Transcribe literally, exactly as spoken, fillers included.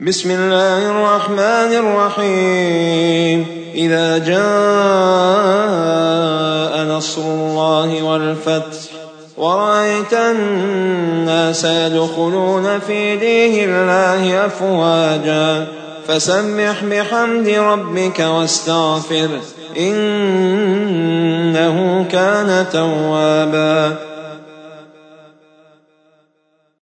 بسم الله الرحمن الرحيم إذا جاء نصر الله والفتح ورأيت الناس يدخلون في دين الله أفواجا فسبح بحمد ربك واستغفره إنه كان توابا